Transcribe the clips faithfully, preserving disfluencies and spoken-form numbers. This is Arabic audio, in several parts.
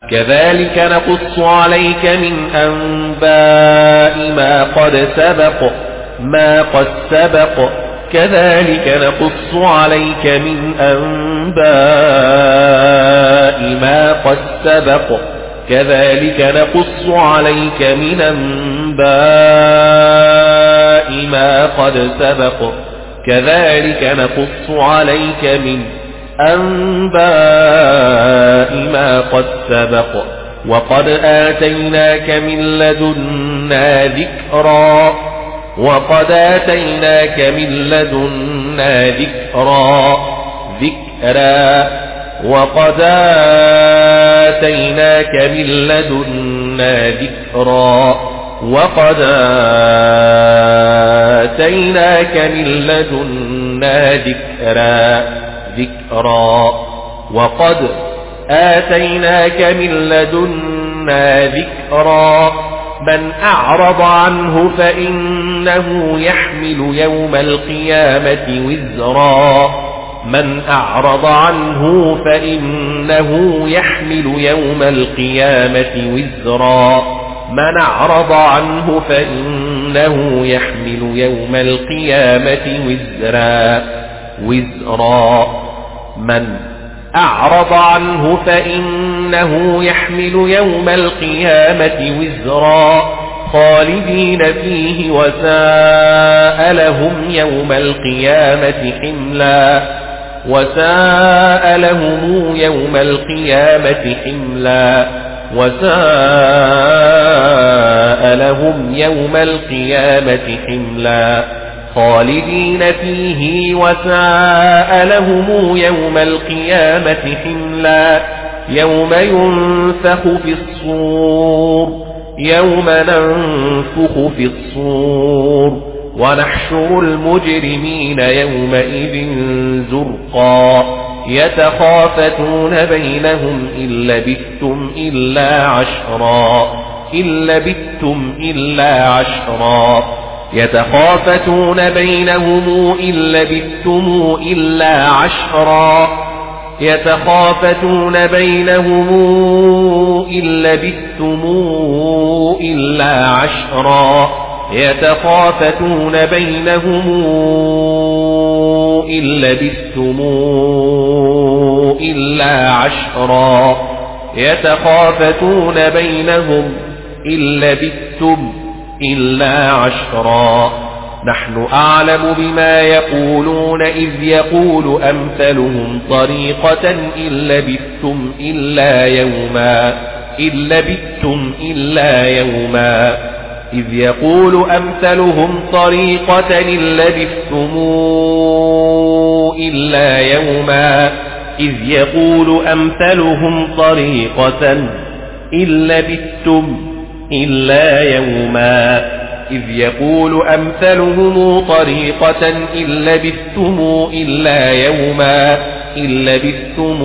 كذلك نقص عليك من أنباء ما قد سبق ما قد سبق كذلك نقص عليك من أنباء ما قد سبق كذلك نقص عليك من أنباء ما قد سبق كذلك نقص عليك من أنباء ما قد سبق وقد آتيناك من لدنا ذكرا وقد آتيناك من لدنا ذكرا ذكرا وقد آتيناك من لدنا ذكرا وقد آتيناك من لدنا ذكرا ذكرا وقد آتيناك من لدنا ذكرا من أعرض عنه فإنه يحمل يوم القيامة وزرا من أعرض عنه فإنه يحمل يوم القيامة وزرا من أعرض عنه فإنه يحمل يوم القيامة وزرا وزرا من أعرض عنه فإنه يحمل يوم القيامة وزرا خالدين فيه وساء لهم يوم القيامة حملا وساء لهم يوم القيامة حملا وساء لهم يوم القيامة حملا خالدين فيه وساء لهم يوم القيامة حملا يوم ينفخ في الصور يوم ننفخ في الصور ونحشر المجرمين يومئذ زرقا يتخافتون بينهم إن لبثتم إلا عشرا إن لبثتم إلا عشرا يتخافتون بينهم إن لبثتم إلا عشرا يتخافتون بينهم إن لبثتم إلا عشرا يتخافتون بينهم إن لبثتم إلا عشرا يتخافتون بينهم إن لبثتم إلا عشرا نحن أعلم بما يقولون إذ يقول أمثلهم طريقة إن لبثتم إلا يوما إن لبثتم إلا يوما إذ يقول أمثلهم طريقة إن لبثتم إلا يوما إذ يقول أمثلهم طريقة إن لبثتم إلا يوما إذ يقول أمثلهم طريقة إن لبثتم إلا يوما إن لبثتم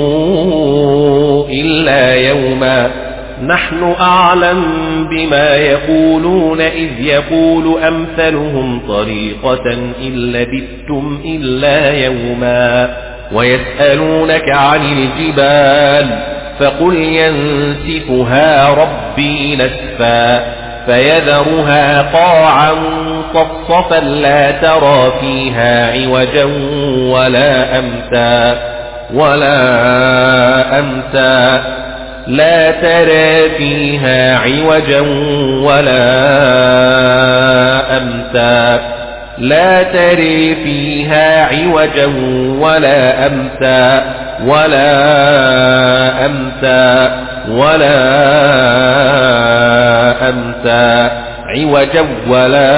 إلا يوما نحن أعلم بما يقولون إذ يقول أمثلهم طريقة إن لبثتم إلا يوما ويسألونك عن الجبال فقل ينسفها ربي نسفا فيذرها قاعا صفصفا لا ترى فيها عوجا ولا أمتا ولا أمتا لا ترى فيها عوجا ولا أمتا لا ترى فيها عوجا ولا أمتا ولا أمتا ولا أمتا عوجا ولا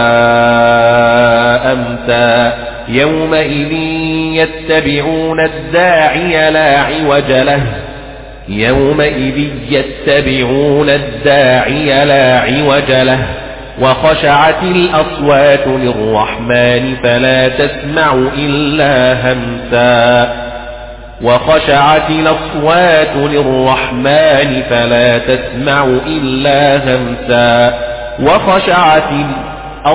أمتا يومئذ يتبعون الداعي لا عوج له يومئذ يتبعون الداعي لا عوج له وخشعت الأصوات للرحمن فلا تسمع إلا همسا وخشعت الأصوات للرحمن فلا تسمع إلا همسا وخشعت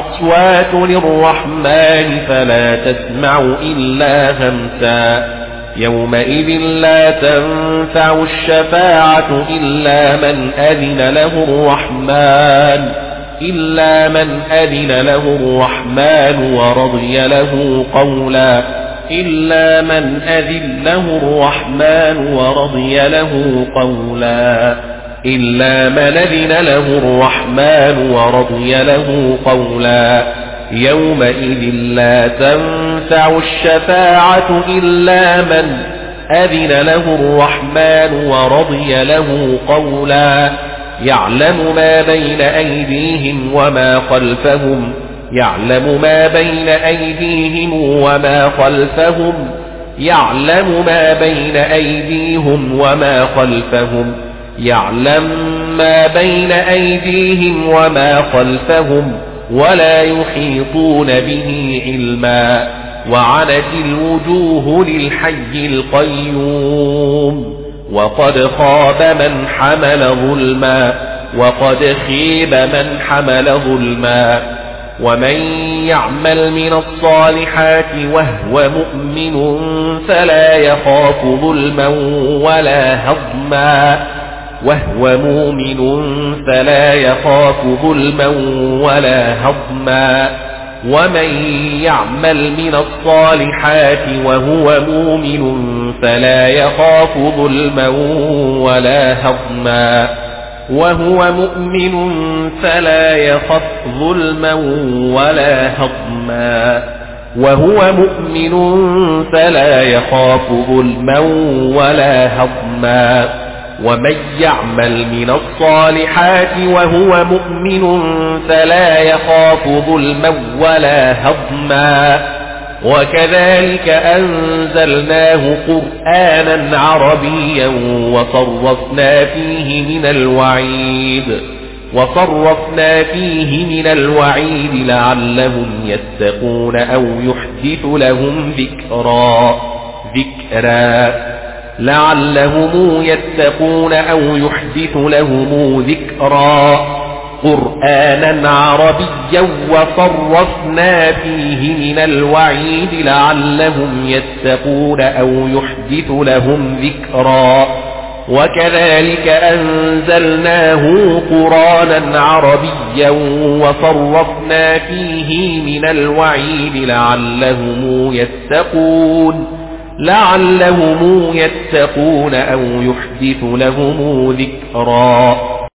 الأصوات للرحمن فلا تسمع إلا همسا يومئذ لا تنفع الشفاعة إلا من أذن له الرحمن إلا من أذن له الرحمن ورضي له قولا إلا من أذن له الرحمن ورضي له قولا إلا من أذن له الرحمن ورضي له قولا يومئذ لا تنفع الشفاعة إلا من أذن له الرحمن ورضي له قولا يعلم ما بين أيديهم وما خلفهم يعلم ما بين أيديهم وما خلفهم يعلم ما بين أيديهم وما خلفهم يعلم ما بين أيديهم وما خلفهم ولا يحيطون به علما وعنت الوجوه للحي القيوم وقد خاب من حمل ظلما وقد خيب من حمل ظلما ومن يعمل من الصالحات وهو مؤمن فلا يخاف ظلما ولا هضما وهو مؤمن فلا يخاف ظلما ولا هضما ومن يعمل من الصالحات وهو مؤمن فلا يخاف ظلما ولا هضما وهو مؤمن فلا يخاف ظلما ولا هضما وهو مؤمن فلا يخاف ظلما ولا هضما ومن يعمل من الصالحات وهو مؤمن فلا يخاف ظلما ولا هضما وكذلك أنزلناه قرآنا عربيا وصرفنا فيه من الوعيد وصرفنا فيه من الوعيد لعلهم يتقون أو يحدث لهم ذكرا ذكرا لعلهم يتقون أو يحدث لهم ذكرا قرآنا عربيا وصرفنا فيه من الوعيد لعلهم يتقون أو يحدث لهم ذكرا وكذلك أنزلناه قرآنا عربيا وصرفنا فيه من الوعيد لعلهم يتقون لعلهم يتقون أو يحدث لهم ذكرا